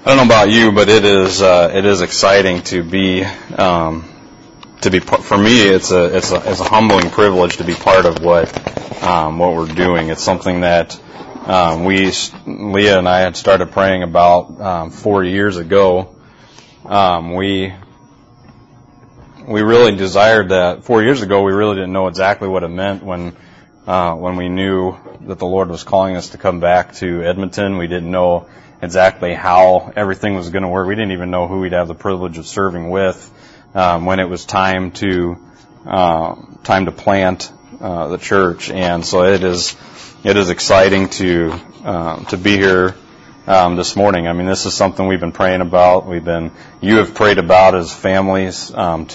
I don't know about you, but it is exciting to be for me. It's a humbling privilege to be part of what we're doing. It's something that Leah and I had started praying about 4 years ago. We really desired that 4 years ago. We really didn't know exactly what it meant when we knew that the Lord was calling us to come back to Edmonton. We didn't know exactly how everything was going to work. We didn't even know who we'd have the privilege of serving with when it was time to plant the church. And so it is exciting to be here this morning. I mean, this is something we've been praying about. You have prayed about as families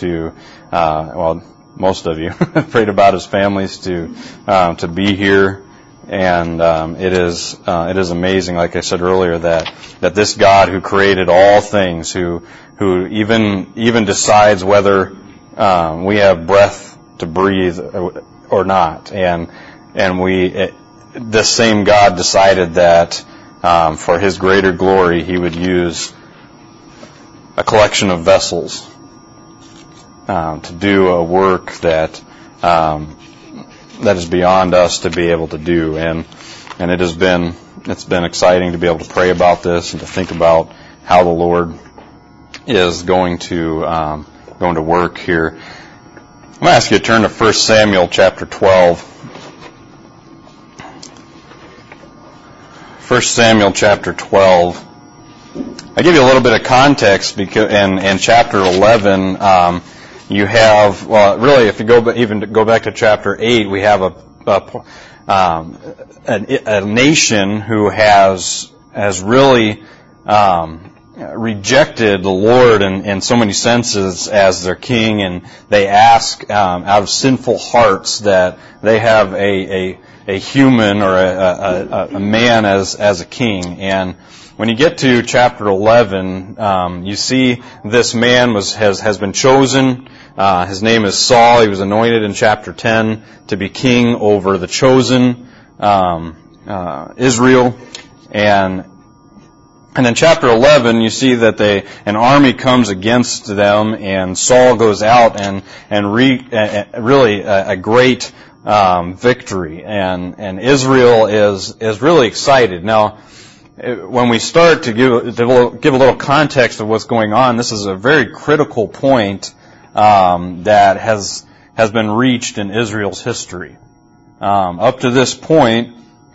most of you have prayed about as families to be here. And it is amazing, like I said earlier, that this God who created all things, who even decides whether we have breath to breathe or not, and this same God decided that for His greater glory He would use a collection of vessels to do a work that is beyond us to be able to do, and it's been exciting to be able to pray about this and to think about how the Lord is going to work here. I'm going to ask you to turn to 1 Samuel chapter 12. 1 Samuel chapter 12. I give you a little bit of context because in chapter 11. You have, really, if you go back to chapter 8, we have a nation who has really rejected the Lord in so many senses as their king, and they ask out of sinful hearts that they have a human or a man as a king. And when you get to chapter 11, you see this man has been chosen. His name is Saul. He was anointed in chapter 10 to be king over the chosen Israel. And in chapter 11, you see that an army comes against them, and Saul goes out and really a great victory, and Israel is really excited. Now, when we start to give a little context of what's going on, this is a very critical point that has been reached in Israel's history. Up to this point,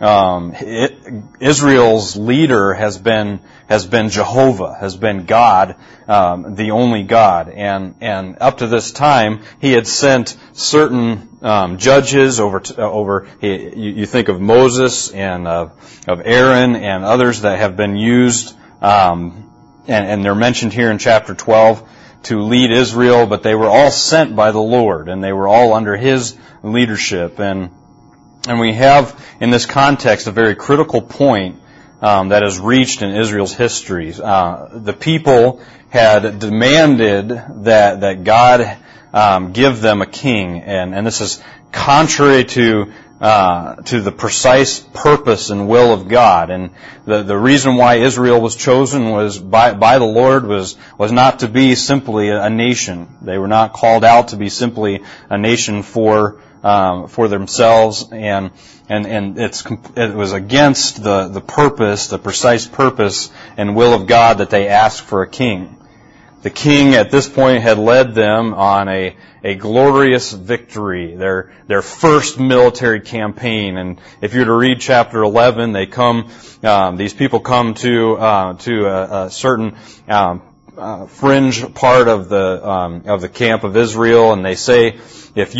Israel's leader has been Jehovah, has been God, the only God, and up to this time, He had sent certain judges over. You think of Moses and of Aaron and others that have been used, and they're mentioned here in chapter 12 to lead Israel, but they were all sent by the Lord, and they were all under His leadership. And we have in this context a very critical point that is reached in Israel's history. The people had demanded that God give them a king, and this is contrary to the precise purpose and will of God. And the reason why Israel was chosen was by the Lord was not to be simply a nation. They were not called out to be simply a nation for themselves, and it was against the purpose, the precise purpose and will of God that they asked for a king. The king at this point had led them on a glorious victory, their first military campaign. And if you were to read chapter 11, these people come to a certain fringe part of the camp of Israel, and they say, they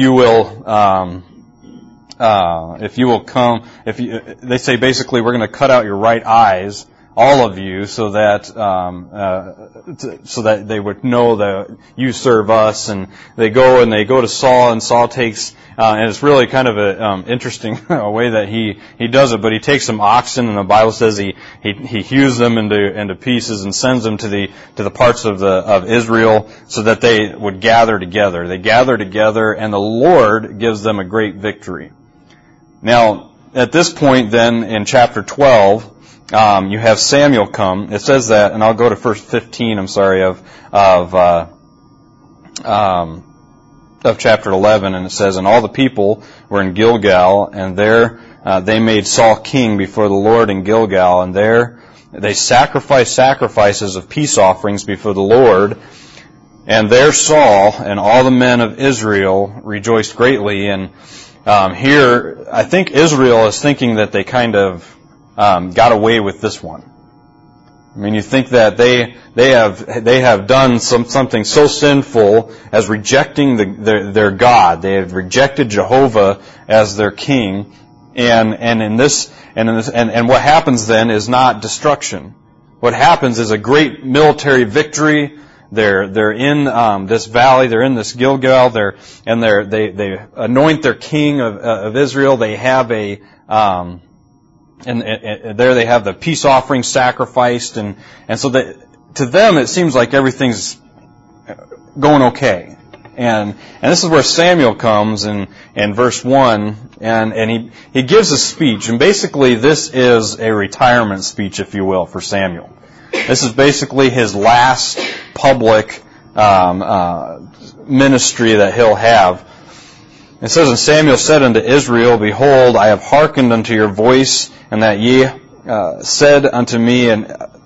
say basically, we're going to cut out your right eyes, all of you, so that they would know that you serve us. And they go to Saul, and Saul takes, and it's really kind of a interesting way that he does it. But he takes some oxen, and the Bible says he hews them into pieces and sends them to the parts of Israel so that they would gather together. They gather together, and the Lord gives them a great victory. Now, at this point, then in chapter 12. you have Samuel come. It says that, and I'll go to verse 15, of chapter 11, and it says, "And all the people were in Gilgal, and there they made Saul king before the Lord in Gilgal, and there they sacrificed sacrifices of peace offerings before the Lord. And there Saul and all the men of Israel rejoiced greatly." And here, I think Israel is thinking that they kind of got away with this one. I mean, you think that they have done something so sinful as rejecting their God. They have rejected Jehovah as their king, and what happens then is not destruction. What happens is a great military victory. They're in this valley. They're in this Gilgal. They anoint their king of Israel. They have and there they have the peace offering sacrificed, and so that to them it seems like everything's going okay. And this is where Samuel comes in verse 1, and he gives a speech, and basically this is a retirement speech, if you will, for Samuel. This is basically his last public ministry that he'll have. It says, "And Samuel said unto Israel, Behold, I have hearkened unto your voice, and that ye said unto me, and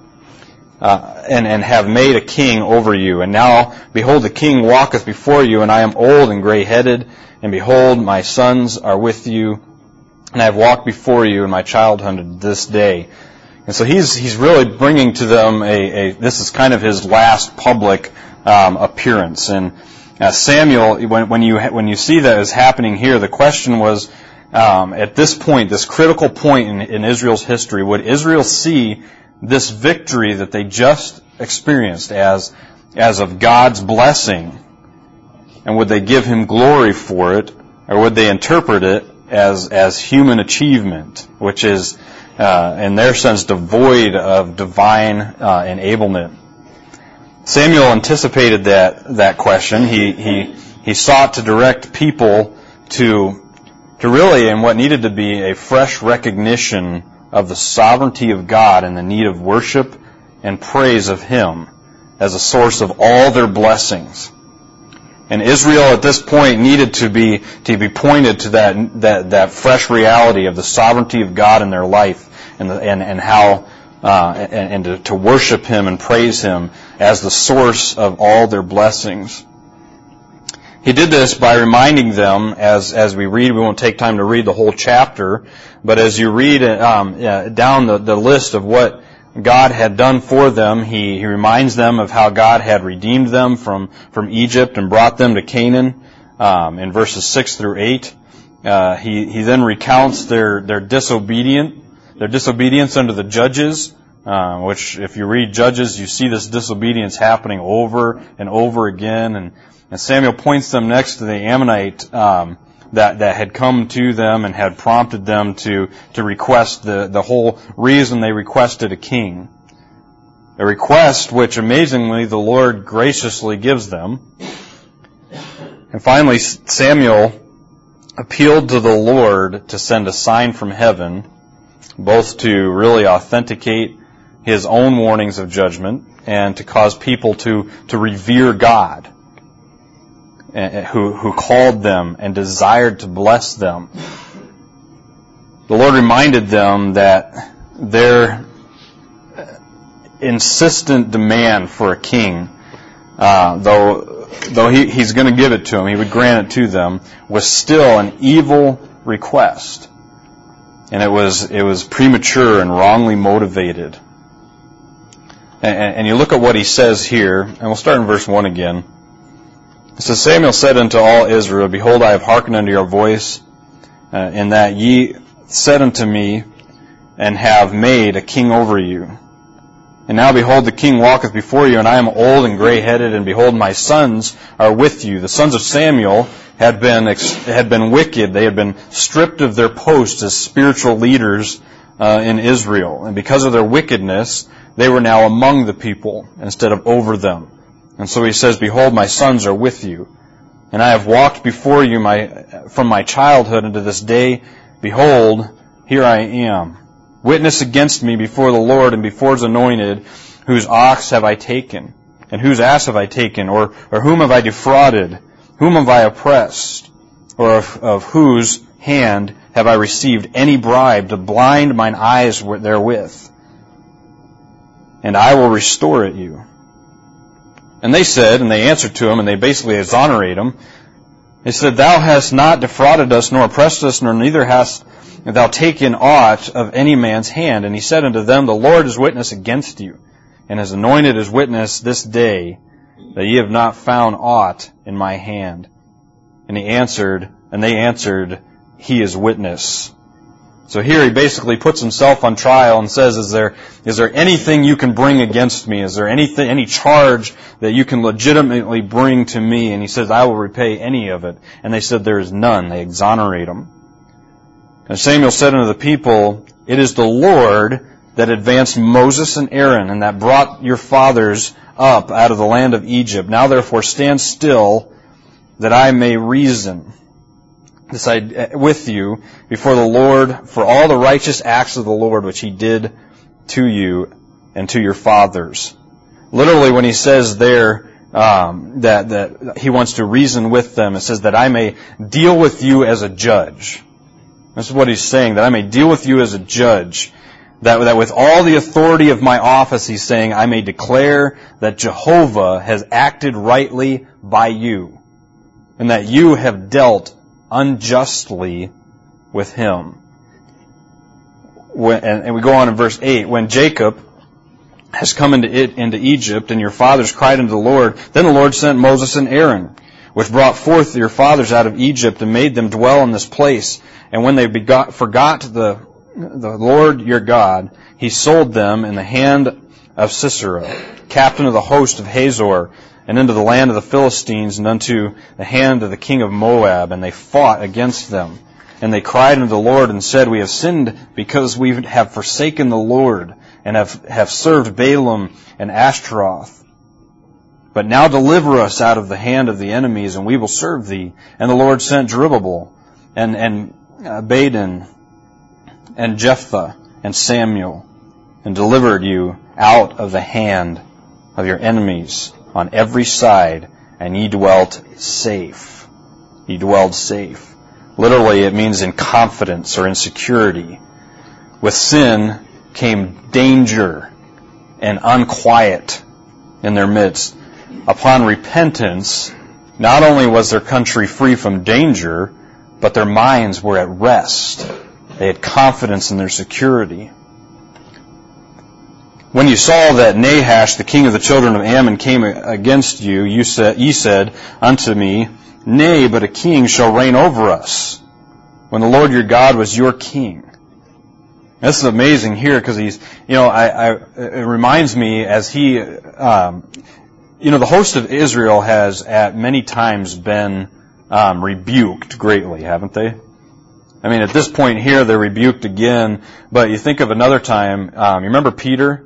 have made a king over you. And now, behold, the king walketh before you, and I am old and gray-headed, and behold, my sons are with you, and I have walked before you in my childhood this day." And so he's really bringing to them this is kind of his last public appearance. And Samuel, when you see that is happening here, the question was, at this point, this critical point in Israel's history, would Israel see this victory that they just experienced as of God's blessing, and would they give Him glory for it, or would they interpret it as human achievement, which is, in their sense, devoid of divine enablement? Samuel anticipated that question. He sought to direct people to really, in what needed to be a fresh recognition of the sovereignty of God and the need of worship and praise of Him as a source of all their blessings. And Israel at this point needed to be pointed to that fresh reality of the sovereignty of God in their life, and how to worship Him and praise Him as the source of all their blessings. He did this by reminding them, as we read, we won't take time to read the whole chapter, but as you read down the list of what God had done for them, he reminds them of how God had redeemed them from Egypt and brought them to Canaan in verses 6 through 8. He then recounts their disobedience under the judges, which if you read Judges, you see this disobedience happening over and over again. And Samuel points them next to the Ammonite that had come to them and had prompted them to request the whole reason they requested a king. A request which amazingly the Lord graciously gives them. And finally, Samuel appealed to the Lord to send a sign from heaven, both to really authenticate His own warnings of judgment and to cause people to revere God, who called them and desired to bless them. The Lord reminded them that their insistent demand for a king, though He's going to give it to them, He would grant it to them, was still an evil request. And it was premature and wrongly motivated. And you look at what he says here, and we'll start in verse 1 again. It says, Samuel said unto all Israel, Behold, I have hearkened unto your voice, in that ye said unto me, and have made a king over you. And now behold, the king walketh before you, and I am old and gray-headed, and behold, my sons are with you. The sons of Samuel had been wicked. They had been stripped of their posts as spiritual leaders in Israel. And because of their wickedness, they were now among the people instead of over them. And so he says, Behold, my sons are with you. And I have walked before you from my childhood unto this day. Behold, here I am. witness against me before the Lord and before His anointed, whose ox have I taken? And whose ass have I taken? Or whom have I defrauded? Whom have I oppressed? Or of whose hand have I received any bribe to blind mine eyes therewith? And I will restore it you. And they said, and they answered to him, and they basically exonerate him. They said, Thou hast not defrauded us, nor oppressed us, nor neither hast thou taken aught of any man's hand. And he said unto them, The Lord is witness against you, and has anointed His witness this day, that ye have not found aught in my hand. And they answered, He is witness. So here he basically puts himself on trial and says, Is there anything you can bring against me? Is there any charge that you can legitimately bring to me? And he says, I will repay any of it. And they said, There is none. They exonerate him. And Samuel said unto the people, It is the Lord that advanced Moses and Aaron, and that brought your fathers up out of the land of Egypt. Now therefore stand still, that I may reason with you before the Lord for all the righteous acts of the Lord which He did to you and to your fathers. Literally, when he says there that he wants to reason with them, it says that I may deal with you as a judge. This is what he's saying, that I may deal with you as a judge. That with all the authority of my office, he's saying, I may declare that Jehovah has acted rightly by you, and that you have dealt unjustly with Him. And we go on in verse 8, when Jacob has come into Egypt, and your fathers cried unto the Lord, then the Lord sent Moses and Aaron, which brought forth your fathers out of Egypt, and made them dwell in this place. And when they forgot the Lord your God, He sold them in the hand of Sisera, captain of the host of Hazor, and into the land of the Philistines, and unto the hand of the king of Moab, and they fought against them. And they cried unto the Lord, and said, We have sinned because we have forsaken the Lord, and have served Balaam and Ashtaroth. But now deliver us out of the hand of the enemies, and we will serve thee. And the Lord sent Zerubbabel, and Abidan, and Jephthah, and Samuel, and delivered you out of the hand of your enemies on every side, and ye dwelt safe. Ye dwelled safe. Literally, it means in confidence or in security. With sin came danger and unquiet in their midst. Upon repentance, not only was their country free from danger, but their minds were at rest. They had confidence in their security. When you saw that Nahash, the king of the children of Ammon, came against you, ye said unto me, Nay, but a king shall reign over us, when the Lord your God was your king. This is amazing here, because he's, it reminds me as he, the host of Israel has at many times been rebuked greatly, haven't they? I mean, at this point here, they're rebuked again, but you think of another time, you remember Peter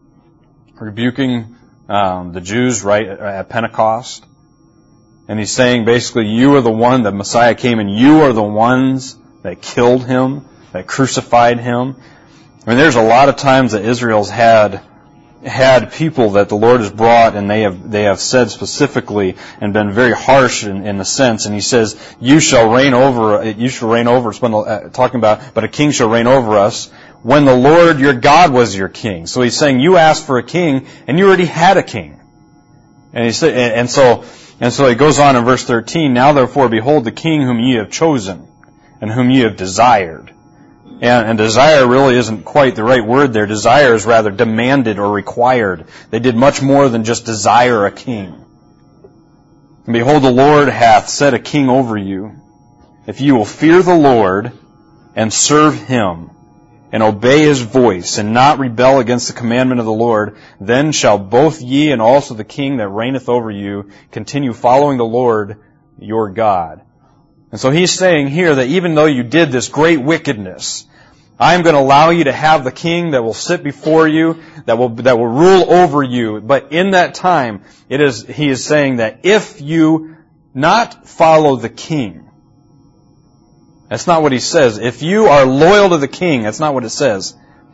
rebuking the Jews right at Pentecost? And he's saying basically, you are the one that Messiah came, and you are the ones that killed Him, that crucified Him. I mean, there's a lot of times that Israel's had people that the Lord has brought, and they have said specifically and been very harsh in the sense. And He says, "You shall reign over. You shall reign over." It's talking about, but a king shall reign over us. When the Lord your God was your king. So He's saying, you asked for a king, and you already had a king. And He said, and so He goes on in verse 13. Now therefore, behold the king whom ye have chosen, and whom ye have desired. And desire really isn't quite the right word there. Desire is rather demanded or required. They did much more than just desire a king. And behold, the Lord hath set a king over you. If you will fear the Lord and serve Him, and obey His voice, and not rebel against the commandment of the Lord, then shall both ye and also the king that reigneth over you continue following the Lord your God. And so He's saying here that even though you did this great wickedness, I'm going to allow you to have the king that will sit before you, that will rule over you. But in that time, He is saying that if you not follow the king, that's not what He says. If you are loyal to the king, that's not what it says.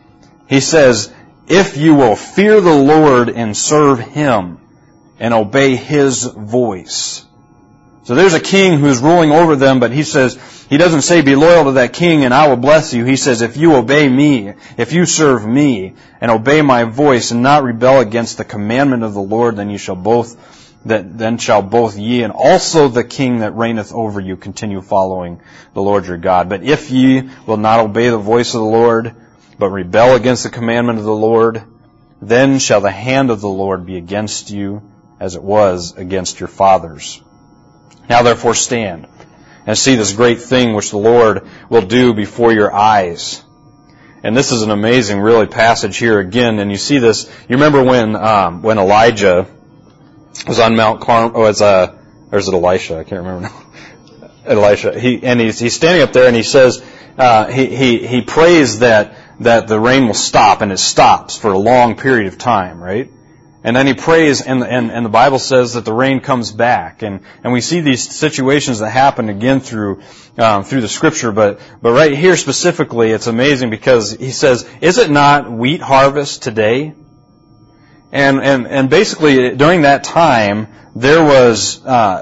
He says, if you will fear the Lord and serve Him and obey His voice. So there's a king who's ruling over them, but he says, he doesn't say be loyal to that king and I will bless you. He says, if you obey me, if you serve me and obey my voice and not rebel against the commandment of the Lord, then shall both ye and also the king that reigneth over you continue following the Lord your God. But if ye will not obey the voice of the Lord, but rebel against the commandment of the Lord, then shall the hand of the Lord be against you as it was against your fathers. Now therefore stand and see this great thing which the Lord will do before your eyes. And this is an amazing, really, passage here again. And you see this. You remember when Elijah was on Mount Carmel? Or is it Elisha? I can't remember now. Elisha. He's standing up there and he says he prays that the rain will stop, and it stops for a long period of time, right? And then he prays, and the Bible says that the rain comes back, and we see these situations that happen again through the Scripture. But right here specifically, it's amazing because he says, "Is it not wheat harvest today?" And basically during that time there was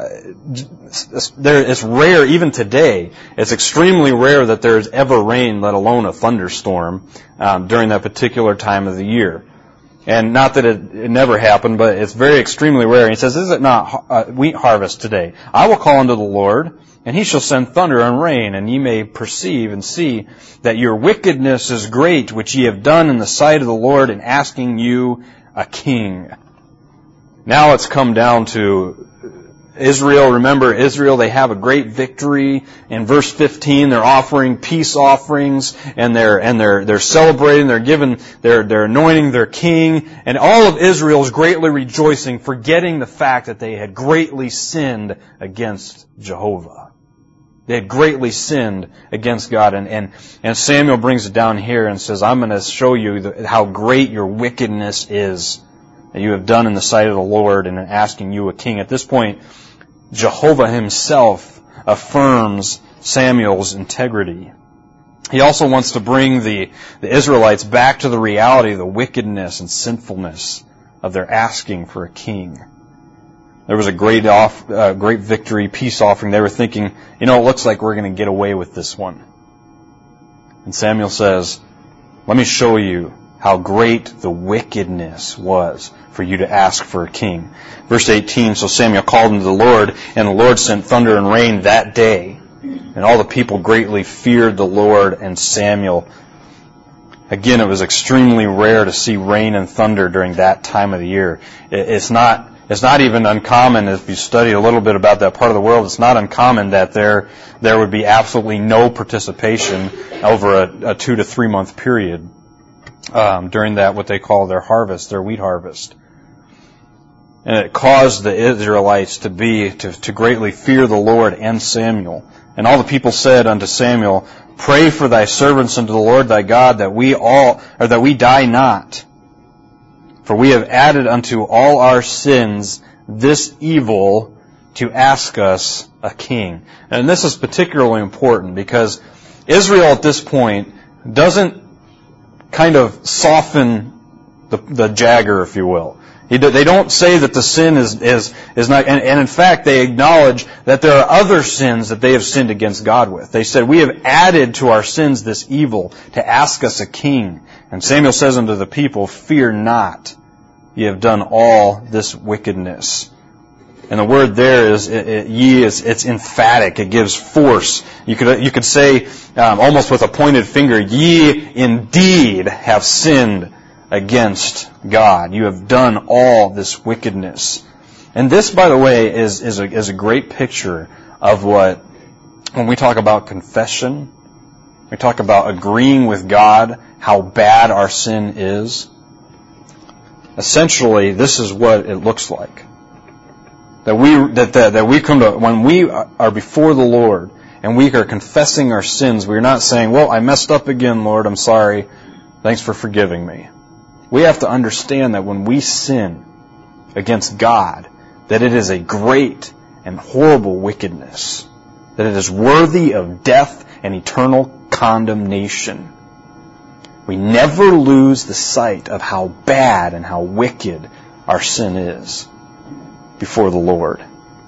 it's rare even today. It's extremely rare that there's ever rain, let alone a thunderstorm, during that particular time of the year. And not that it never happened, but it's very extremely rare. And he says, "Is it not wheat harvest today? I will call unto the Lord, and He shall send thunder and rain, and ye may perceive and see that your wickedness is great, which ye have done in the sight of the Lord, in asking you a king." Now it's come down to Israel. Remember Israel, they have a great victory. In verse 15, they're offering peace offerings, and they're celebrating, they're anointing their king, and all of Israel is greatly rejoicing, forgetting the fact that they had greatly sinned against Jehovah. They had greatly sinned against God. And Samuel brings it down here and says, I'm going to show you how great your wickedness is that you have done in the sight of the Lord and in asking you a king. At this point, Jehovah Himself affirms Samuel's integrity. He also wants to bring the Israelites back to the reality of the wickedness and sinfulness of their asking for a king. There was a great victory, peace offering. They were thinking, it looks like we're going to get away with this one. And Samuel says, let me show you how great the wickedness was for you to ask for a king. Verse 18, so Samuel called unto the Lord, and the Lord sent thunder and rain that day. And all the people greatly feared the Lord and Samuel. Again, it was extremely rare to see rain and thunder during that time of the year. It's not even uncommon, if you study a little bit about that part of the world, it's not uncommon that there would be absolutely no participation over a 2 to 3 month period during that, what they call their harvest, their wheat harvest. And it caused the Israelites to greatly fear the Lord and Samuel. And all the people said unto Samuel, pray for thy servants unto the Lord thy God, that we die not. For we have added unto all our sins this evil to ask us a king. And this is particularly important because Israel at this point doesn't kind of soften the jagger, if you will. They don't say that the sin is not, and in fact they acknowledge that there are other sins that they have sinned against God with. They said, we have added to our sins this evil to ask us a king. And Samuel says unto the people, fear not, ye have done all this wickedness. And the word there is, it's emphatic, it gives force. You could say, almost with a pointed finger, ye indeed have sinned against God. You have done all this wickedness. And this, by the way, is a great picture of when we talk about confession, we talk about agreeing with God, how bad our sin is. Essentially, this is what it looks like. That we come to, when we are before the Lord and we are confessing our sins, we're not saying, well, I messed up again, Lord, I'm sorry. Thanks for forgiving me. We have to understand that when we sin against God, that it is a great and horrible wickedness, that it is worthy of death and eternal condemnation. we never lose the sight of how bad and how wicked our sin is before the Lord.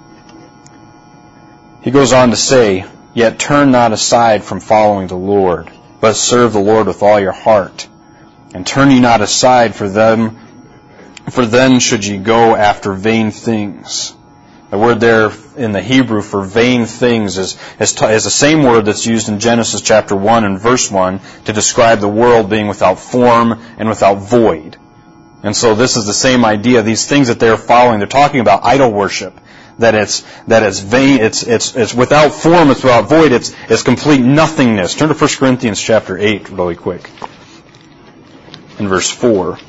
He goes on to say, "Yet turn not aside from following the Lord, but serve the Lord with all your heart. And turn ye not aside for then should ye go after vain things." The word there in the Hebrew for vain things is the same word that's used in Genesis chapter 1 and verse 1 to describe the world being without form and without void. And so this is the same idea. These things that they're following, they're talking about idol worship. That it's vain, it's without form, it's without void, it's complete nothingness. Turn to 1 Corinthians chapter 8 really quick. In verse 4.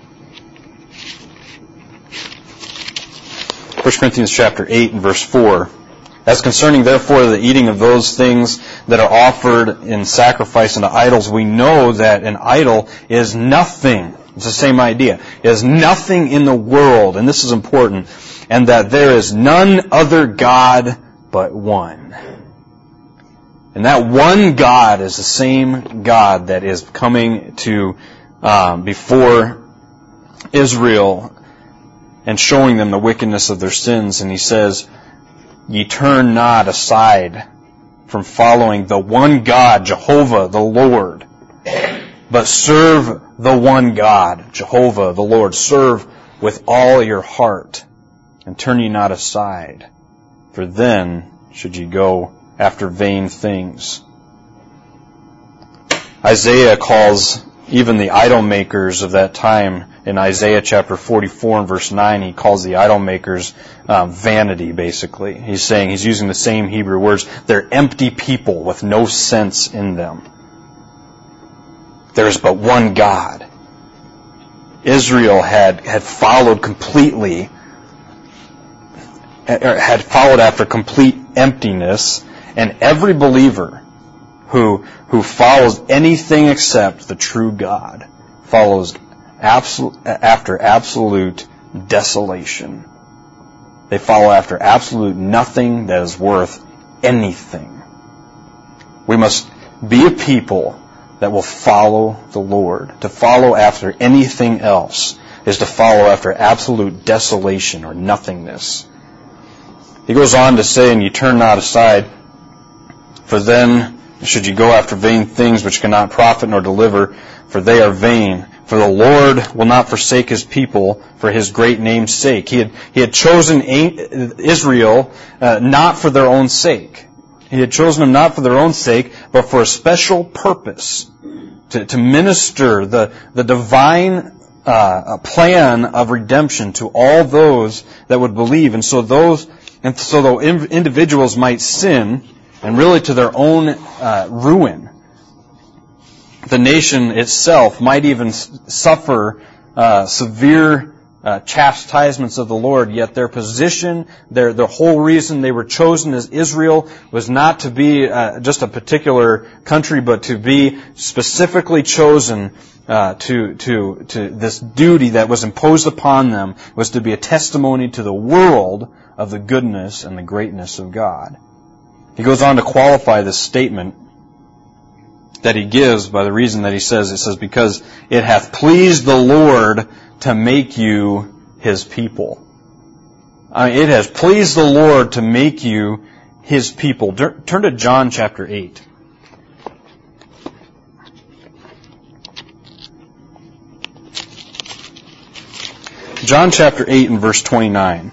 1 Corinthians chapter 8 and verse 4. "As concerning therefore the eating of those things that are offered in sacrifice unto idols, we know that an idol is nothing." It's the same idea. Is nothing in the world, and this is important, and that there is none other God but one. And that one God is the same God that is coming to before Israel and showing them the wickedness of their sins. And he says, "Ye turn not aside from following the one God, Jehovah the Lord, but serve the one God, Jehovah the Lord. Serve with all your heart, and turn ye not aside, for then should ye go after vain things." Isaiah calls even the idol makers of that time, in Isaiah chapter 44 and verse 9, he calls the idol makers vanity, basically. He's using the same Hebrew words. They're empty people with no sense in them. There's but one God. Israel had followed completely, had followed after complete emptiness, and every believer who follows anything except the true God follows after absolute desolation. They follow after absolute nothing that is worth anything. We must be a people that will follow the Lord. To follow after anything else is to follow after absolute desolation or nothingness. He goes on to say, "And ye turn not aside, for then should ye go after vain things which cannot profit nor deliver, for they are vain. For the Lord will not forsake His people for His great name's sake." He had chosen Israel not for their own sake. He had chosen them not for their own sake, but for a special purpose, to minister the divine plan of redemption to all those that would believe. And so though individuals might sin, and really to their own ruin, the nation itself might even suffer severe chastisements of the Lord, yet their position, the whole reason they were chosen as Israel was not to be just a particular country, but to be specifically chosen to this duty that was imposed upon them, was to be a testimony to the world of the goodness and the greatness of God. He goes on to qualify this statement that he gives by the reason that he says, "Because it hath pleased the Lord to make you His people." It has pleased the Lord to make you His people. Turn to John chapter 8. John chapter 8 and verse 29.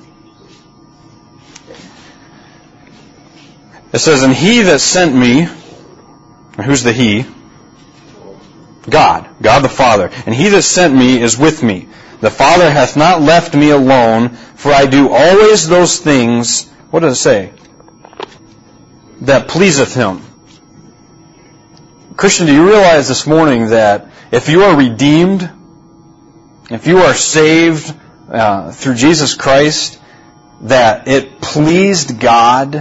It says, "And He that sent me," who's the He? God the Father. "And He that sent me is with me. The Father hath not left me alone, for I do always those things," what does it say? "That pleaseth Him." Christian, do you realize this morning that if you are redeemed, if you are saved through Jesus Christ, that it pleased God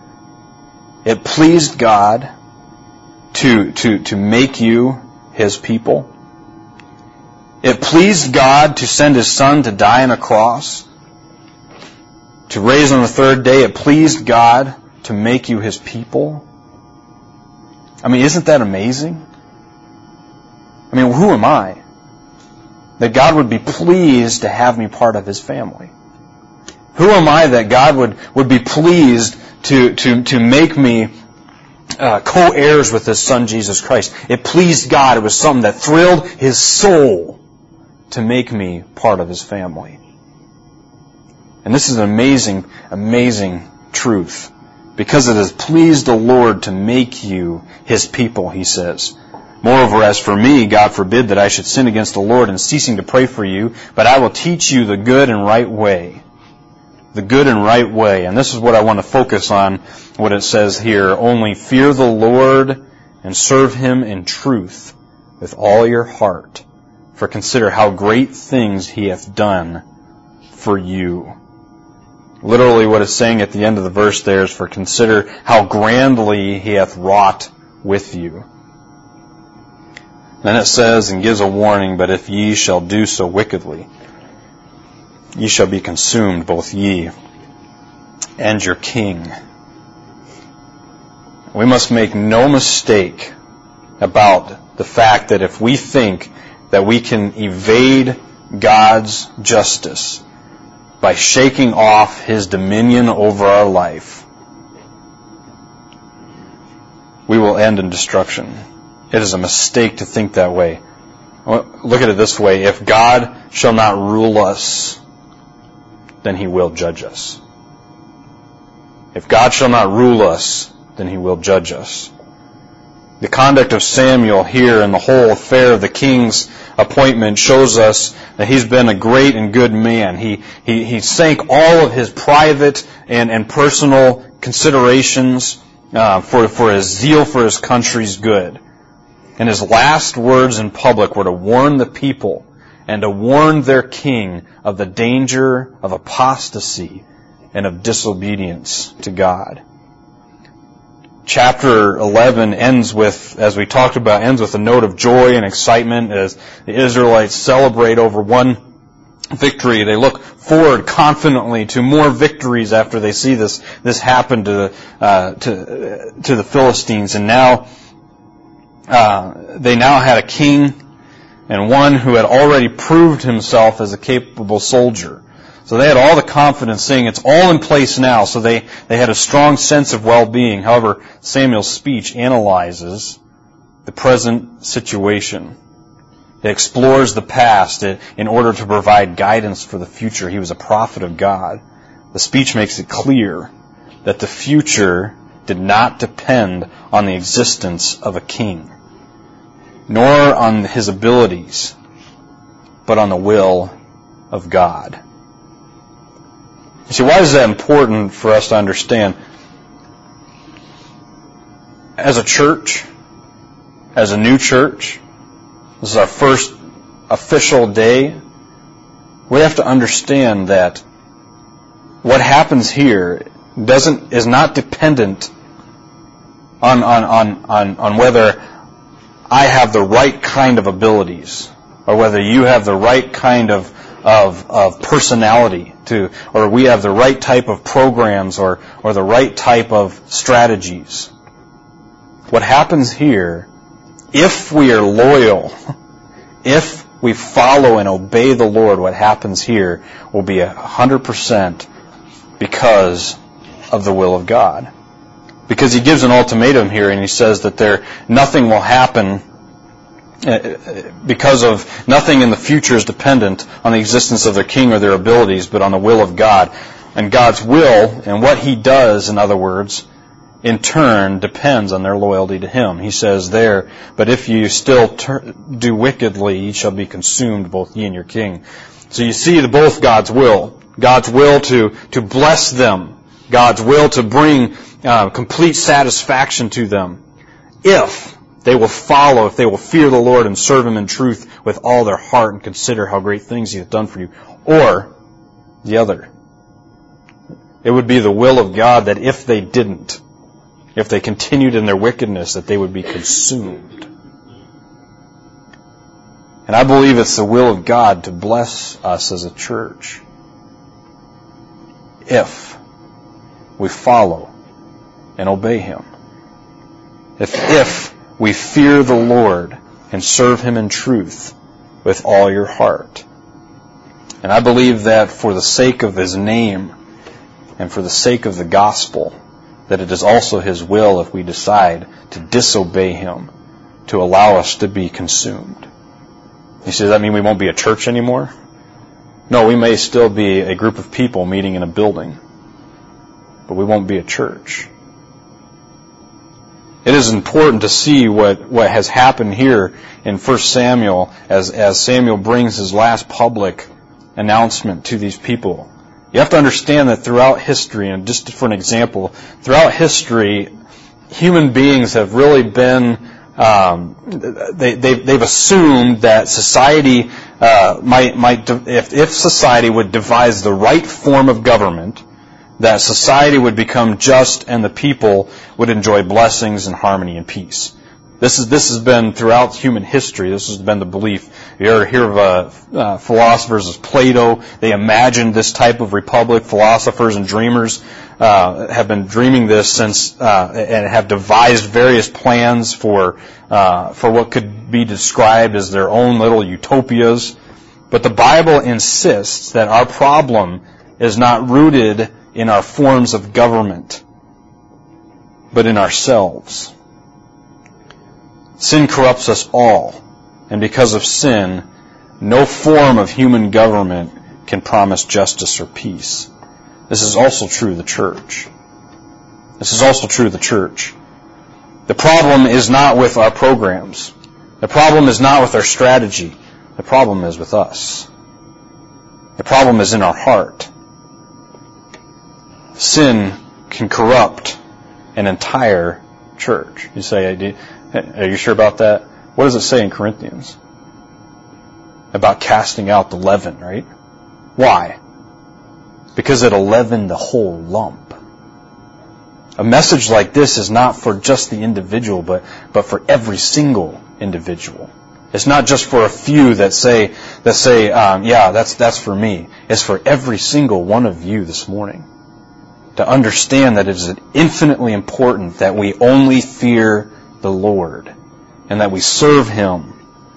to make you His people? It pleased God to send His Son to die on a cross, to raise on the third day. It pleased God to make you His people. I mean, isn't that amazing? I mean, who am I that God would be pleased to have me part of His family? Who am I that God would be pleased to make me co-heirs with His Son, Jesus Christ? It pleased God. It was something that thrilled His soul to make me part of His family. And this is an amazing, amazing truth. Because it has pleased the Lord to make you His people, He says. Moreover, as for me, God forbid that I should sin against the Lord in ceasing to pray for you, but I will teach you the good and right way. The good and right way. And this is what I want to focus on, what it says here. Only fear the Lord and serve Him in truth with all your heart. For consider how great things He hath done for you. Literally what it's saying at the end of the verse there is, for consider how grandly He hath wrought with you. Then it says and gives a warning, but if ye shall do so wickedly, ye shall be consumed, both ye and your king. We must make no mistake about the fact that if we think that we can evade God's justice by shaking off His dominion over our life, we will end in destruction. It is a mistake to think that way. Look at it this way. If God shall not rule us, then He will judge us. If God shall not rule us, then He will judge us. The conduct of Samuel here and the whole affair of the king's appointment shows us that he's been a great and good man. He sank all of his private and personal considerations for his zeal for his country's good. And his last words in public were to warn the people and to warn their king of the danger of apostasy and of disobedience to God. Chapter 11 ends with, as we talked about, ends with a note of joy and excitement as the Israelites celebrate over one victory. They look forward confidently to more victories after they see this happen to the Philistines. And now they now had a king and one who had already proved himself as a capable soldier. So they had all the confidence, saying it's all in place now. So they had a strong sense of well-being. However, Samuel's speech analyzes the present situation. It explores the past in order to provide guidance for the future. He was a prophet of God. The speech makes it clear that the future did not depend on the existence of a king, nor on his abilities, but on the will of God. You see, why is that important for us to understand? As a church, as a new church, this is our first official day, we have to understand that what happens here is not dependent on whether I have the right kind of abilities or whether you have the right kind of personality or we have the right type of programs or the right type of strategies. What happens here, if we are loyal, if we follow and obey the Lord, what happens here will be 100% because of the will of God. Because He gives an ultimatum here and He says that nothing will happen because of nothing in the future is dependent on the existence of their king or their abilities, but on the will of God. And God's will, and what He does, in other words, in turn depends on their loyalty to Him. He says there, but if you still do wickedly, ye shall be consumed, both ye and your king. So you see both God's will to bless them, God's will to bring complete satisfaction to them, if they will follow, if they will fear the Lord and serve Him in truth with all their heart and consider how great things He hath done for you. Or the other. It would be the will of God that if they didn't, if they continued in their wickedness, that they would be consumed. And I believe it's the will of God to bless us as a church if we follow and obey Him. If we fear the Lord and serve Him in truth with all your heart. And I believe that for the sake of His name and for the sake of the gospel, that it is also His will if we decide to disobey Him, to allow us to be consumed. You say, does that mean we won't be a church anymore? No, we may still be a group of people meeting in a building, but we won't be a church. It is important to see what has happened here in 1 Samuel as Samuel brings his last public announcement to these people. You have to understand that throughout history, and just for an example, throughout history, human beings have really been, they've assumed that society if society would devise the right form of government, that society would become just and the people would enjoy blessings and harmony and peace. This has been throughout human history. This has been the belief. You ever hear of philosophers as Plato? They imagined this type of republic. Philosophers and dreamers have been dreaming this since and have devised various plans for what could be described as their own little utopias. But the Bible insists that our problem is not rooted in our forms of government, but in ourselves. Sin corrupts us all, and because of sin, no form of human government can promise justice or peace. This is also true of the church. This is also true of the church. The problem is not with our programs. The problem is not with our strategy. The problem is with us. The problem is in our heart. Sin can corrupt an entire church. You say, are you sure about that? What does it say in Corinthians? About casting out the leaven, right? Why? Because it'll leaven the whole lump. A message like this is not for just the individual, but for every single individual. It's not just for a few that say, yeah, that's for me. It's for every single one of you this morning. To understand that it is infinitely important that we only fear the Lord and that we serve Him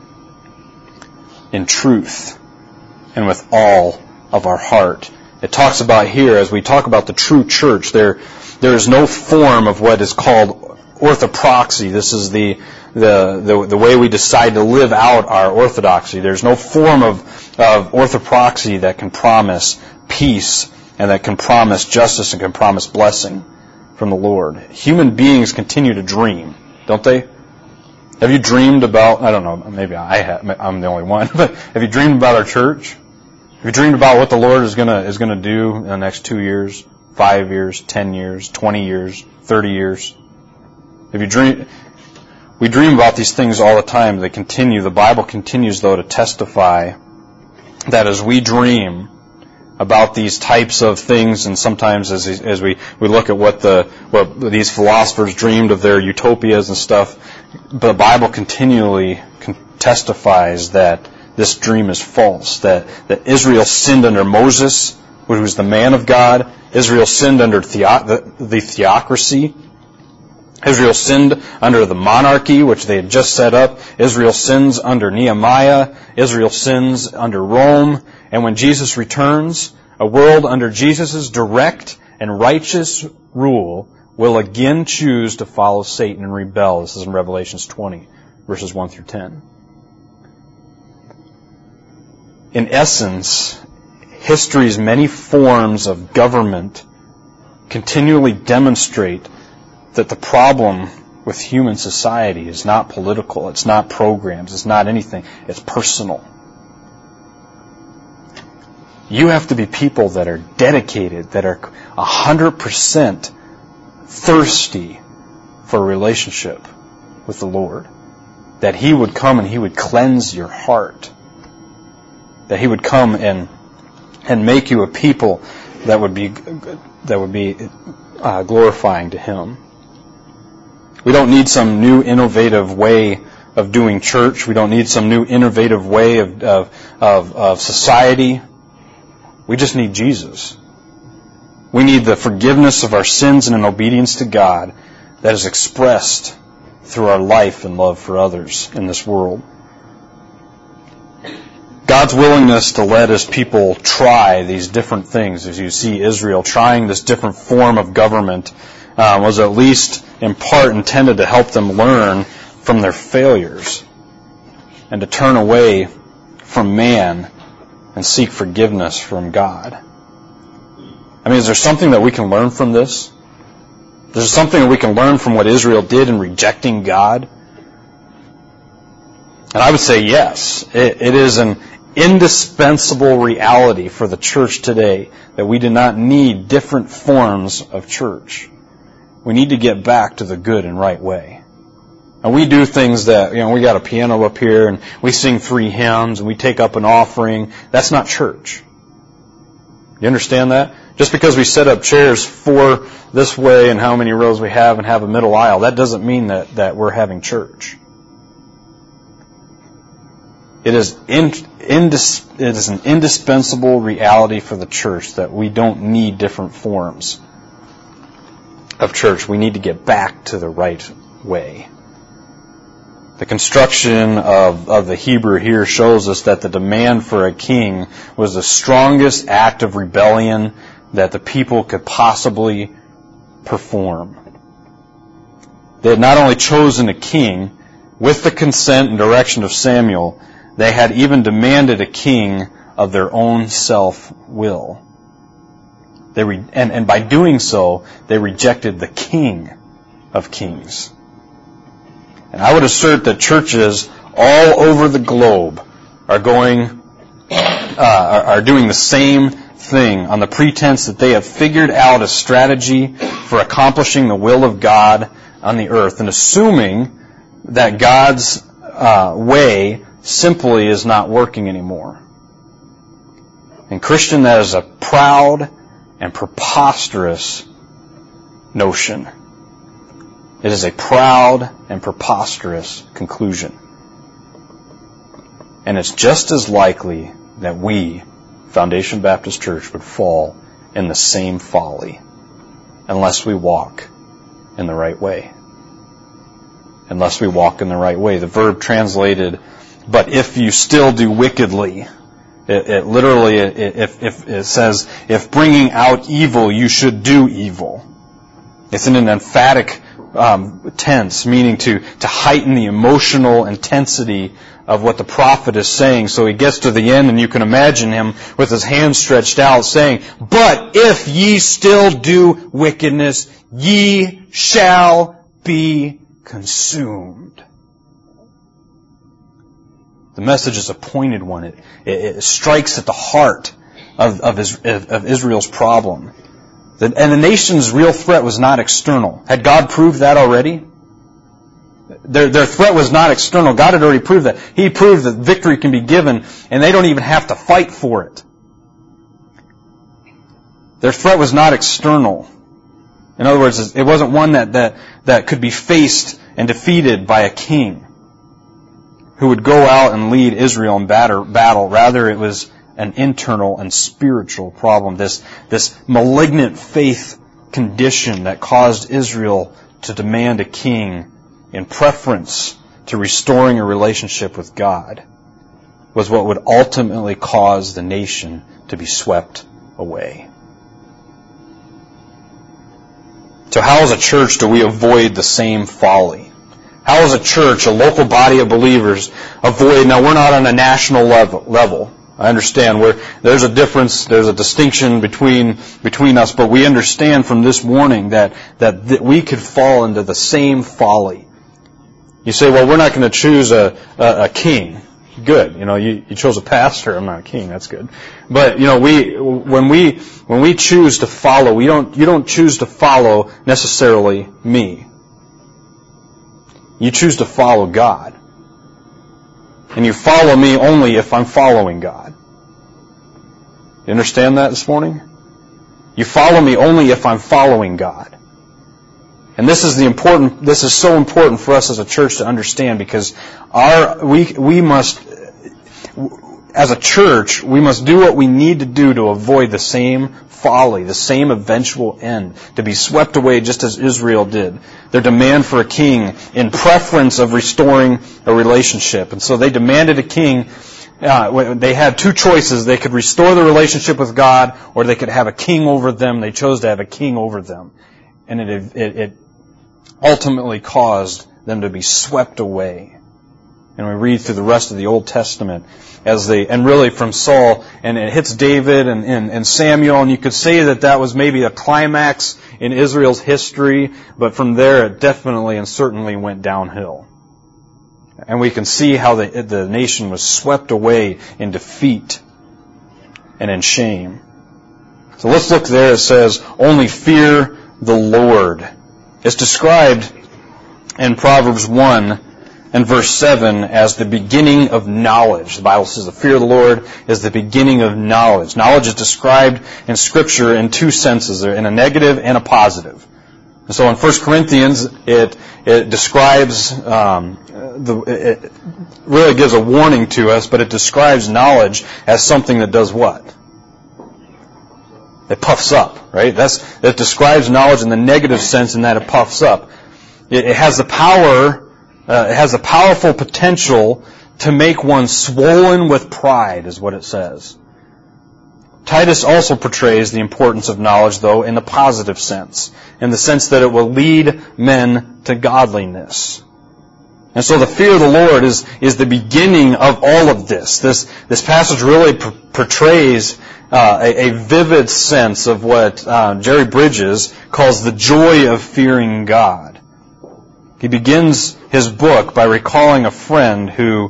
in truth and with all of our heart. It talks about here, as we talk about the true church, there is no form of what is called orthopraxy. This is the way we decide to live out our orthodoxy. There's no form of orthopraxy that can promise peace and that can promise justice and can promise blessing from the Lord. Human beings continue to dream, don't they? Have you dreamed about, I don't know, maybe I'm the only one, but have you dreamed about our church? Have you dreamed about what the Lord is gonna do in the next 2 years, 5 years, 10 years, 20 years, 30 years? Have you dreamed? We dream about these things all the time. They continue. The Bible continues, though, to testify that as we dream about these types of things, and sometimes as we look at what these philosophers dreamed of their utopias and stuff, the Bible continually testifies that this dream is false, that Israel sinned under Moses, who was the man of God. Israel sinned under the theocracy. Israel sinned under the monarchy, which they had just set up. Israel sins under Nehemiah. Israel sins under Rome. And when Jesus returns, a world under Jesus' direct and righteous rule will again choose to follow Satan and rebel. This is in Revelation 20, verses 1 through 10. In essence, history's many forms of government continually demonstrate that the problem with human society is not political, it's not programs, it's not anything, it's personal. You have to be people that are dedicated, that are 100% thirsty for a relationship with the Lord. That He would come and He would cleanse your heart. That He would come and make you a people that would be glorifying to Him. We don't need some new innovative way of doing church. We don't need some new innovative way of society. We just need Jesus. We need the forgiveness of our sins and an obedience to God that is expressed through our life and love for others in this world. God's willingness to let His people try these different things, as you see Israel trying this different form of government, was at least in part intended to help them learn from their failures and to turn away from man and seek forgiveness from God. I mean, is there something that we can learn from this? Is there something that we can learn from what Israel did in rejecting God? And I would say yes. It is an indispensable reality for the church today that we do not need different forms of church. We need to get back to the good and right way. And we do things that, we got a piano up here and we sing 3 hymns and we take up an offering. That's not church. You understand that? Just because we set up chairs 4 this way and how many rows we have and have a middle aisle, that doesn't mean that we're having church. It is an indispensable reality for the church that we don't need different forms of church. We need to get back to the right way. The construction of the Hebrew here shows us that the demand for a king was the strongest act of rebellion that the people could possibly perform. They had not only chosen a king with the consent and direction of Samuel, they had even demanded a king of their own self-will. And by doing so, they rejected the King of Kings. And I would assert that churches all over the globe are doing the same thing on the pretense that they have figured out a strategy for accomplishing the will of God on the earth, and assuming that God's way simply is not working anymore. And Christian, that is a proud and preposterous notion. It is a proud and preposterous conclusion. And it's just as likely that we, Foundation Baptist Church, would fall in the same folly unless we walk in the right way. Unless we walk in the right way. The verb translated, but if you still do wickedly, it literally, if it says, if bringing out evil, you should do evil. It's in an emphatic tense, meaning to heighten the emotional intensity of what the prophet is saying. So he gets to the end, and you can imagine him with his hands stretched out saying, but if ye still do wickedness, ye shall be consumed. The message is a pointed one. It strikes at the heart of Israel's problem. And the nation's real threat was not external. Had God proved that already? Their threat was not external. God had already proved that. He proved that victory can be given, and they don't even have to fight for it. Their threat was not external. In other words, it wasn't one that could be faced and defeated by a king who would go out and lead Israel in battle. Rather, it was an internal and spiritual problem, this malignant faith condition that caused Israel to demand a king in preference to restoring a relationship with God, was what would ultimately cause the nation to be swept away. So how as a church do we avoid the same folly? How as a church, a local body of believers, avoid, now we're not on a national level. I understand there's a difference, there's a distinction between us, but we understand from this morning that we could fall into the same folly. You say, well, we're not going to choose a king. Good. You chose a pastor. I'm not a king. That's good. But, when we choose to follow, you don't choose to follow necessarily me. You choose to follow God. And you follow me only if I'm following God. You understand that this morning? You follow me only if I'm following God. And this is so important for us as a church to understand, because as a church, we must do what we need to do to avoid the same folly, the same eventual end, to be swept away just as Israel did. Their demand for a king in preference of restoring a relationship. And so they demanded a king. They had two choices. They could restore the relationship with God, or they could have a king over them. They chose to have a king over them. And it ultimately caused them to be swept away. And we read through the rest of the Old Testament and really from Saul, and it hits David and Samuel, and you could say that was maybe a climax in Israel's history, but from there it definitely and certainly went downhill. And we can see how the nation was swept away in defeat and in shame. So let's look there. It says, only fear the Lord. It's described in Proverbs 1 and verse 7 as the beginning of knowledge. The Bible says the fear of the Lord is the beginning of knowledge. Knowledge is described in Scripture in two senses, in a negative and a positive. And so in 1 Corinthians, it describes, it really gives a warning to us, but it describes knowledge as something that does what? It puffs up, right? That describes knowledge in the negative sense in that it puffs up. It has the power. It has a powerful potential to make one swollen with pride, is what it says. Titus also portrays the importance of knowledge, though, in the positive sense, in the sense that it will lead men to godliness. And so the fear of the Lord is the beginning of all of this. This passage really portrays a vivid sense of what Jerry Bridges calls the joy of fearing God. He begins his book by recalling a friend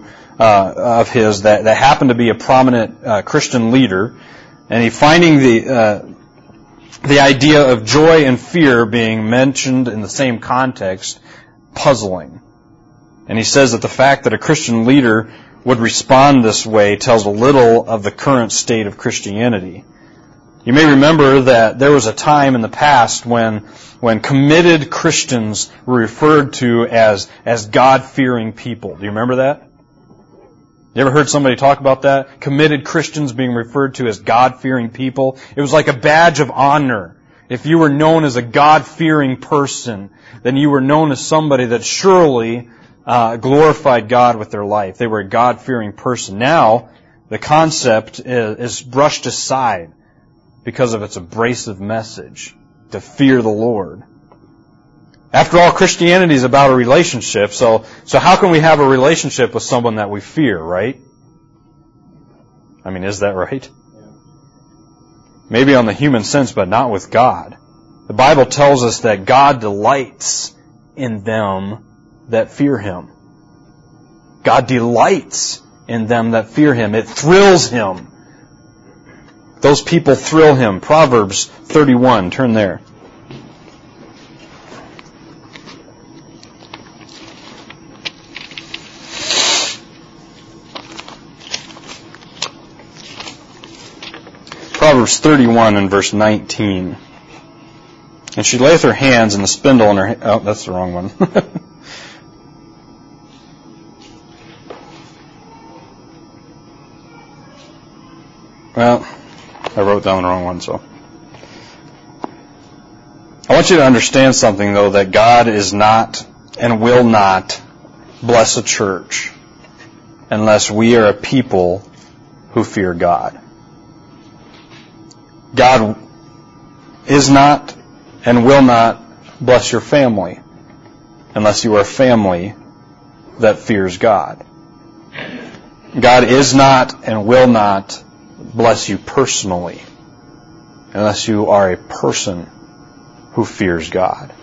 of his that happened to be a prominent Christian leader, and he finding the idea of joy and fear being mentioned in the same context puzzling. And he says that the fact that a Christian leader would respond this way tells a little of the current state of Christianity. You may remember that there was a time in the past when committed Christians were referred to as God-fearing people. Do you remember that? You ever heard somebody talk about that? Committed Christians being referred to as God-fearing people. It was like a badge of honor. If you were known as a God-fearing person, then you were known as somebody that surely glorified God with their life. They were a God-fearing person. Now, the concept is brushed aside because of its abrasive message, to fear the Lord. After all, Christianity is about a relationship, so how can we have a relationship with someone that we fear, right? I mean, is that right? Maybe on the human sense, but not with God. The Bible tells us that God delights in them that fear Him. God delights in them that fear Him. It thrills Him. Those people thrill Him. Proverbs 31. Turn there. Proverbs 31 and verse 19. And she layeth her hands in the spindle in her... Oh, that's the wrong one. Well, I wrote down the wrong one, so. I want you to understand something, though, that God is not and will not bless a church unless we are a people who fear God. God is not and will not bless your family unless you are a family that fears God. God is not and will not bless you personally unless you are a person who fears God.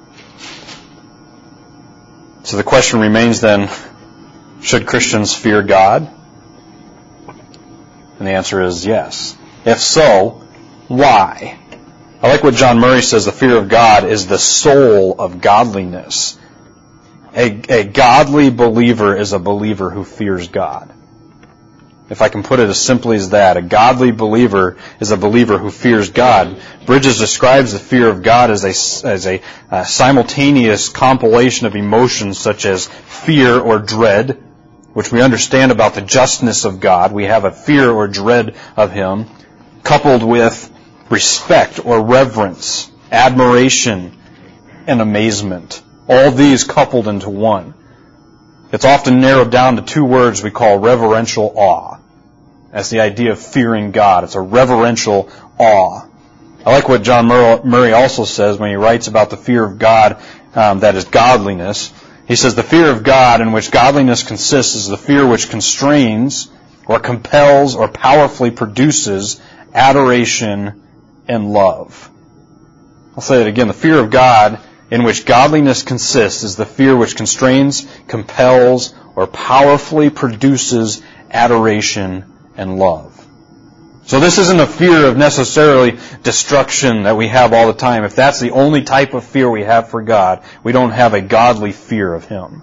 So the question remains then, should Christians fear God? And the answer is yes. If so, why? I like what John Murray says, the fear of God is the soul of godliness. A godly believer is a believer who fears God. If I can put it as simply as that, a godly believer is a believer who fears God. Bridges describes the fear of God as a simultaneous compilation of emotions such as fear or dread, which we understand about the justness of God. We have a fear or dread of Him, coupled with respect or reverence, admiration, and amazement. All these coupled into one. It's often narrowed down to two words we call reverential awe. That's the idea of fearing God. It's a reverential awe. I like what John Murray also says when he writes about the fear of God, that is godliness. He says, the fear of God in which godliness consists is the fear which constrains or compels or powerfully produces adoration and love. I'll say it again. The fear of God in which godliness consists is the fear which constrains, compels, or powerfully produces adoration and love. So this isn't a fear of necessarily destruction that we have all the time. If that's the only type of fear we have for God, we don't have a godly fear of Him.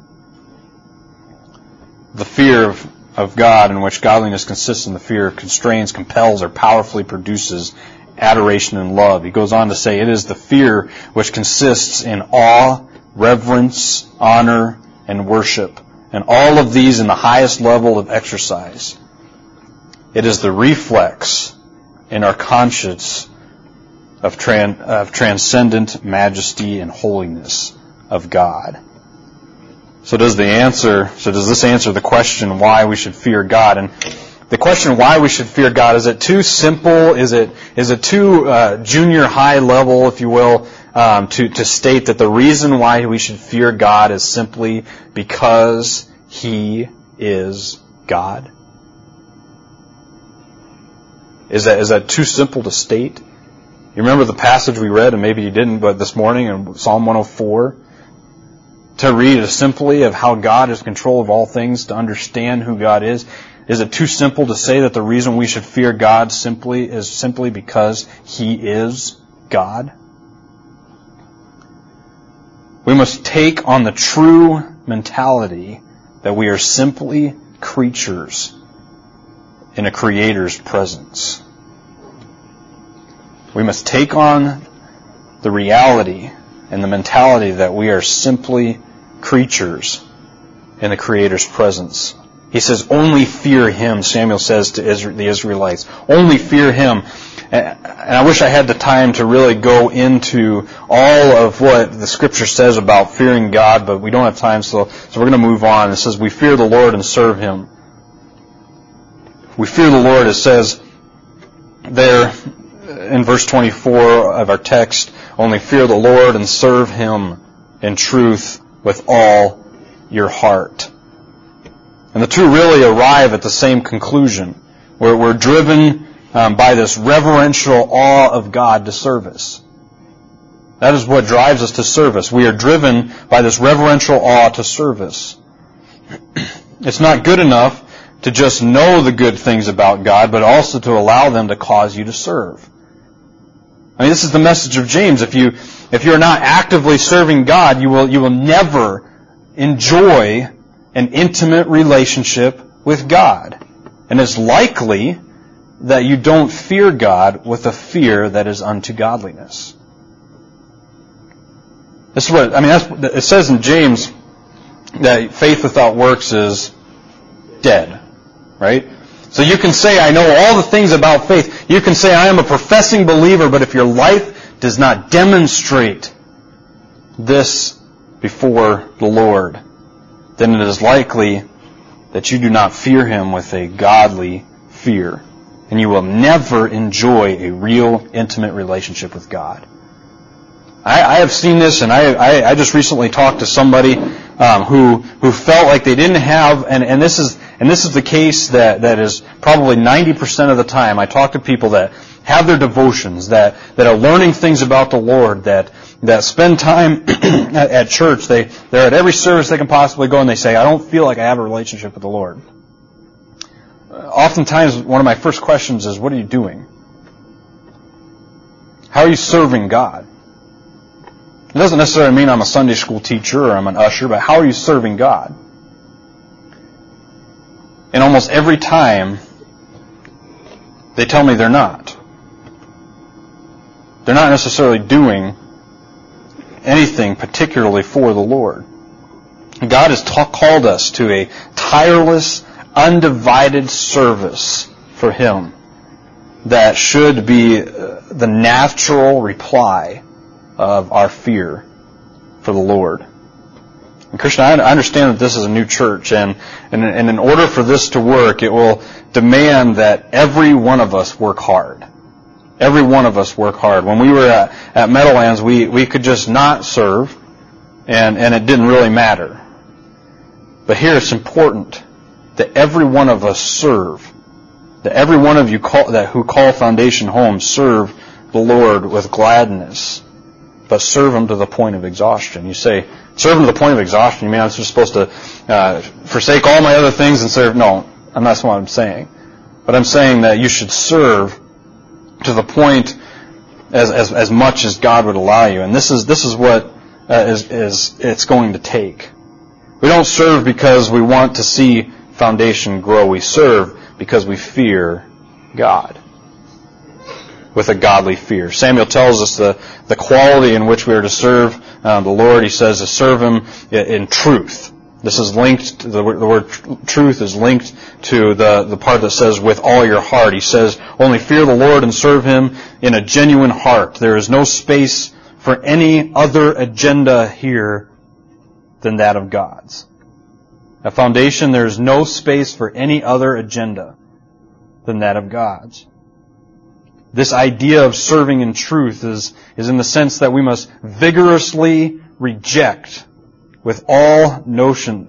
The fear of God in which godliness consists in the fear constrains, compels, or powerfully produces adoration and love. He goes on to say, it is the fear which consists in awe, reverence, honor, and worship, and all of these in the highest level of exercise. It is the reflex in our conscience of transcendent majesty and holiness of God. So does this answer the question why we should fear God? And the question why we should fear God, is it too simple? Is it too junior high level, if you will, to state that the reason why we should fear God is simply because He is God? Is that too simple to state? You remember the passage we read, and maybe you didn't, but this morning in Psalm 104, to read simply of how God is in control of all things, to understand who God is. Is it too simple to say that the reason we should fear God is simply because He is God? We must take on the true mentality that we are simply creatures in a Creator's presence. We must take on the reality and the mentality that we are simply creatures in the Creator's presence. He says, only fear Him, Samuel says to the Israelites. Only fear Him. And I wish I had the time to really go into all of what the Scripture says about fearing God, but we don't have time, so we're going to move on. It says, we fear the Lord and serve Him. We fear the Lord, it says there in verse 24 of our text, only fear the Lord and serve Him in truth with all your heart. And the two really arrive at the same conclusion, where we're driven by this reverential awe of God to service. That is what drives us to service. We are driven by this reverential awe to service. It's not good enough to just know the good things about God, but also to allow them to cause you to serve. I mean, this is the message of James. If you're not actively serving God, you will never enjoy an intimate relationship with God. And it's likely that you don't fear God with a fear that is unto godliness. This is what, it says in James that faith without works is dead. Right? So you can say, I know all the things about faith. You can say, I am a professing believer, but if your life does not demonstrate this before the Lord, then it is likely that you do not fear Him with a godly fear. And you will never enjoy a real, intimate relationship with God. I have seen this, and I just recently talked to somebody who felt like they didn't have, and this is the case that is probably 90% of the time. I talk to people that have their devotions, that are learning things about the Lord, that spend time at church. They're at every service they can possibly go, and they say, I don't feel like I have a relationship with the Lord. Oftentimes, one of my first questions is, what are you doing? How are you serving God? It doesn't necessarily mean I'm a Sunday school teacher or I'm an usher, but how are you serving God? And almost every time, they tell me they're not. They're not necessarily doing anything particularly for the Lord. God has called us to a tireless, undivided service for Him that should be the natural reply of our fear for the Lord. And Christian, I understand that this is a new church, and in order for this to work, it will demand that every one of us work hard. Every one of us work hard. When we were at Meadowlands, we could just not serve, and it didn't really matter. But here it's important that every one of us serve. That every one of you who call Foundation home serve the Lord with gladness, but serve Him to the point of exhaustion. You say, serve Him to the point of exhaustion. You mean I'm just supposed to forsake all my other things and serve? No, that's what I'm saying. But I'm saying that you should serve to the point as much as God would allow you. And this is what it's going to take. We don't serve because we want to see Foundation grow. We serve because we fear God with a godly fear. Samuel tells us the quality in which we are to serve the Lord. He says to serve Him in truth. This is linked, the word truth is linked to the part that says with all your heart. He says only fear the Lord and serve Him in a genuine heart. There is no space for any other agenda here than that of God's. At Foundation, there is no space for any other agenda than that of God's. This idea of serving in truth is in the sense that we must vigorously reject all notions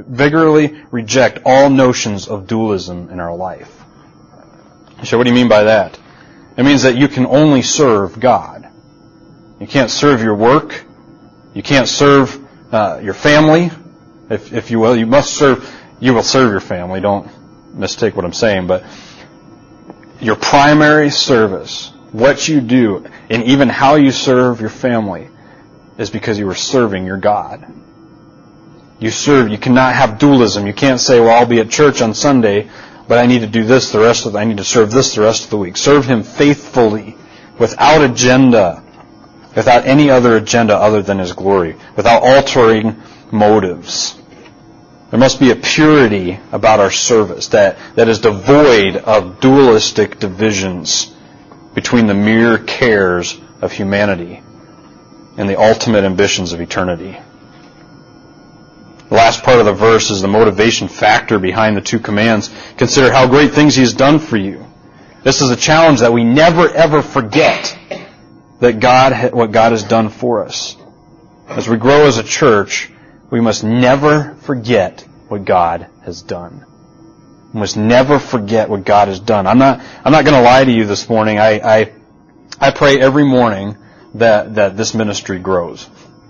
of dualism in our life. So what do you mean by that? It means that you can only serve God. You can't serve your work. You can't serve your family. If you will, you will serve your family. Don't mistake what I'm saying, but your primary service, what you do, and even how you serve your family, is because you are serving your God. You cannot have dualism. You can't say, well, I'll be at church on Sunday, but I need to do this I need to serve this the rest of the week. Serve Him faithfully, without agenda, without any other agenda other than His glory, without altering motives. There must be a purity about our service that is devoid of dualistic divisions between the mere cares of humanity and the ultimate ambitions of eternity. The last part of the verse is the motivation factor behind the two commands. Consider how great things He has done for you. This is a challenge that we never ever forget what God has done for us. As we grow as a church, we must never forget what God has done. We must never forget what God has done. I'm not going to lie to you this morning. I pray every morning that this ministry grows.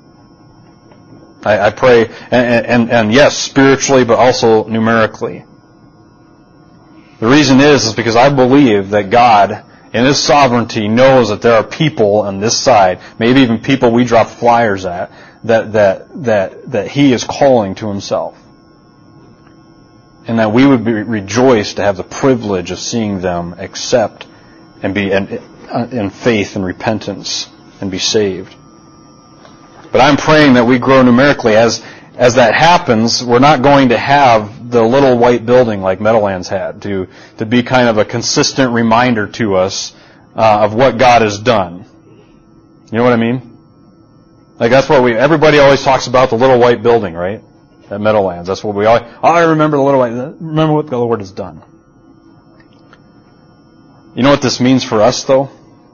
I pray, and yes, spiritually, but also numerically. The reason is because I believe that God, in His sovereignty, knows that there are people on this side, maybe even people we drop flyers at, that He is calling to Himself. And that we would be rejoiced to have the privilege of seeing them accept and be in faith and repentance and be saved. But I'm praying that we grow numerically. As that happens, we're not going to have the little white building like Meadowlands had to be kind of a consistent reminder to us of what God has done. You know what I mean? Like that's what everybody always talks about, the little white building, right? At Meadowlands. That's what I remember remember what the Lord has done. You know what this means for us though?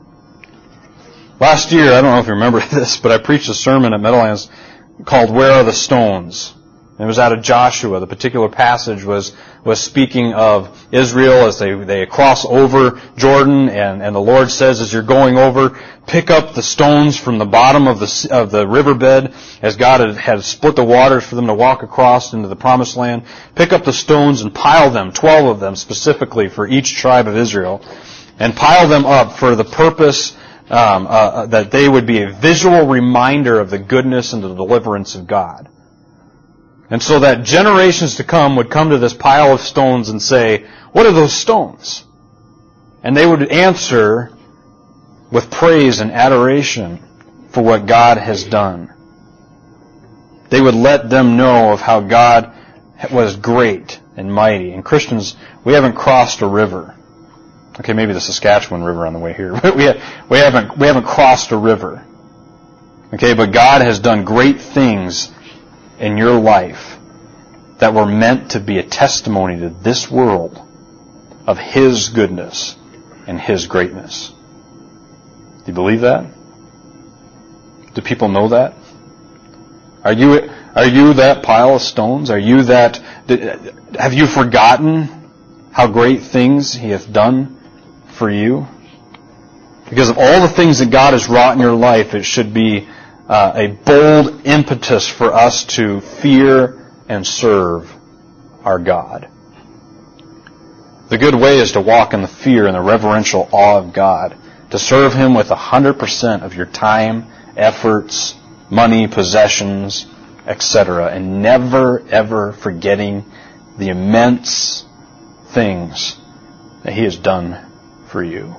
Last year, I don't know if you remember this, but I preached a sermon at Meadowlands called Where Are the Stones? And it was out of Joshua. The particular passage was speaking of Israel as they cross over Jordan, and the Lord says, as you're going over, pick up the stones from the bottom of the riverbed, as God had split the waters for them to walk across into the promised land. Pick up the stones and pile them, 12 of them specifically for each tribe of Israel, and pile them up for the purpose that they would be a visual reminder of the goodness and the deliverance of God. And so that generations to come would come to this pile of stones and say, what are those stones? And they would answer with praise and adoration for what God has done. They would let them know of how God was great and mighty. And Christians, we haven't crossed a river. Okay, maybe the Saskatchewan River on the way here. But we haven't crossed a river. Okay, but God has done great things in your life that were meant to be a testimony to this world of His goodness and His greatness. Do you believe that? Do people know that? Are you that pile of stones? Are you that? Have you forgotten how great things He hath done for you? Because of all the things that God has wrought in your life, it should be a bold impetus for us to fear and serve our God. The good way is to walk in the fear and the reverential awe of God, to serve Him with 100% of your time, efforts, money, possessions, etc., and never, ever forgetting the immense things that He has done for you.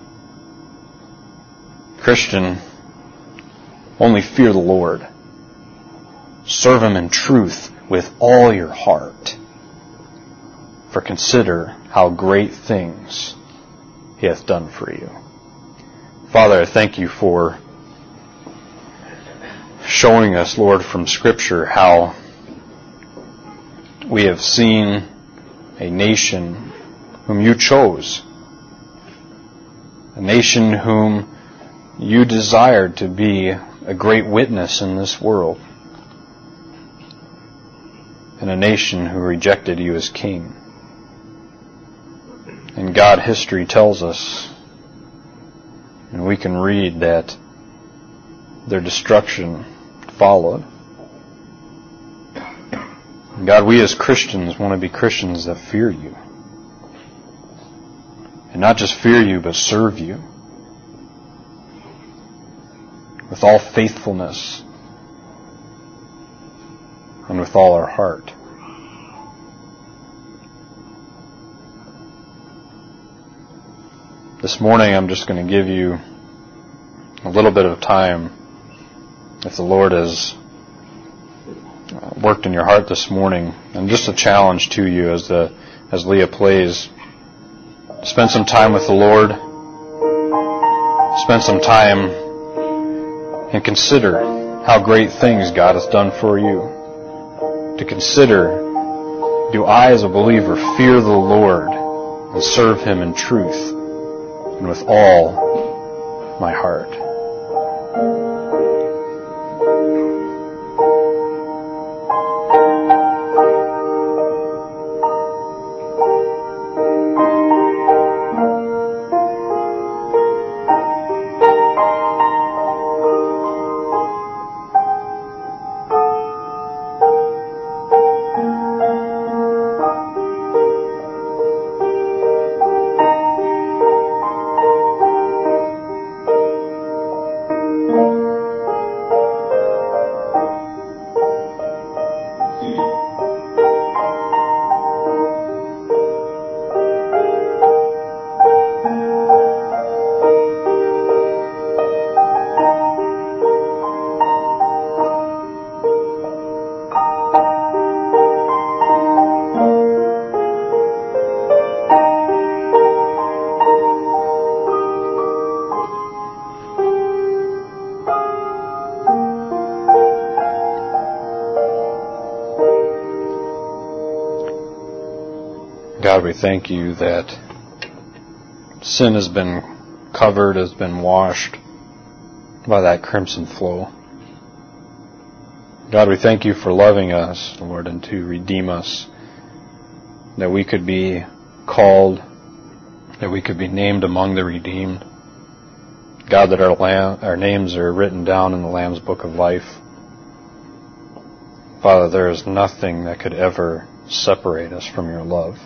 Christian, only fear the Lord. Serve Him in truth with all your heart. For consider how great things He hath done for you. Father, I thank You for showing us, Lord, from Scripture how we have seen a nation whom You chose, a nation whom You desired to be a great witness in this world, and a nation who rejected You as King. And God, history tells us, and we can read that their destruction followed. And God, we as Christians want to be Christians that fear You. And not just fear You, but serve You with all faithfulness and with all our heart. This morning I'm just going to give you a little bit of time, if the Lord has worked in your heart this morning, and just a challenge to you as Leah plays. Spend some time with the Lord. Spend some time and consider how great things God has done for you. To consider, do I as a believer fear the Lord and serve Him in truth and with all my heart? God, we thank You that sin has been covered, has been washed by that crimson flow. God, we thank You for loving us, Lord, and to redeem us, that we could be called, that we could be named among the redeemed. God, that our names are written down in the Lamb's Book of Life. Father, there is nothing that could ever separate us from Your love.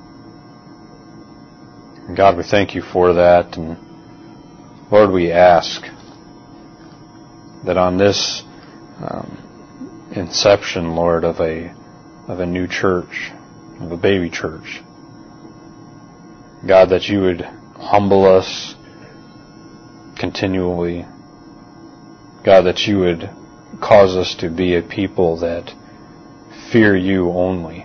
And God, we thank You for that. And Lord, we ask that on this inception, Lord, of a new church, of a baby church, God, that You would humble us continually. God, that You would cause us to be a people that fear you only.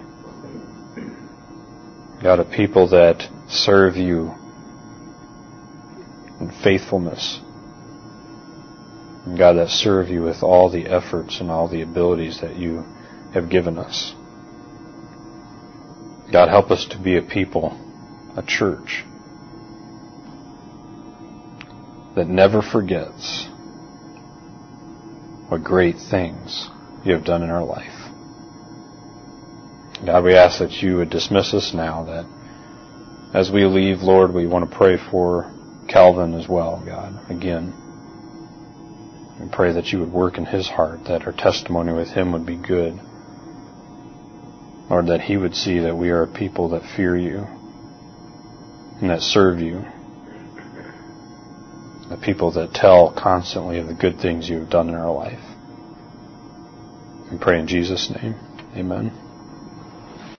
God, a people that serve you in faithfulness. And God, that serve you with all the efforts and all the abilities that you have given us. God, help us to be a people, a church, that never forgets what great things you have done in our life. God, we ask that you would dismiss us now, that as we leave, Lord, we want to pray for Calvin as well, God, again. We pray that you would work in his heart, that our testimony with him would be good. Lord, that he would see that we are a people that fear you and that serve you. The people that tell constantly of the good things you have done in our life. We pray in Jesus' name. Amen.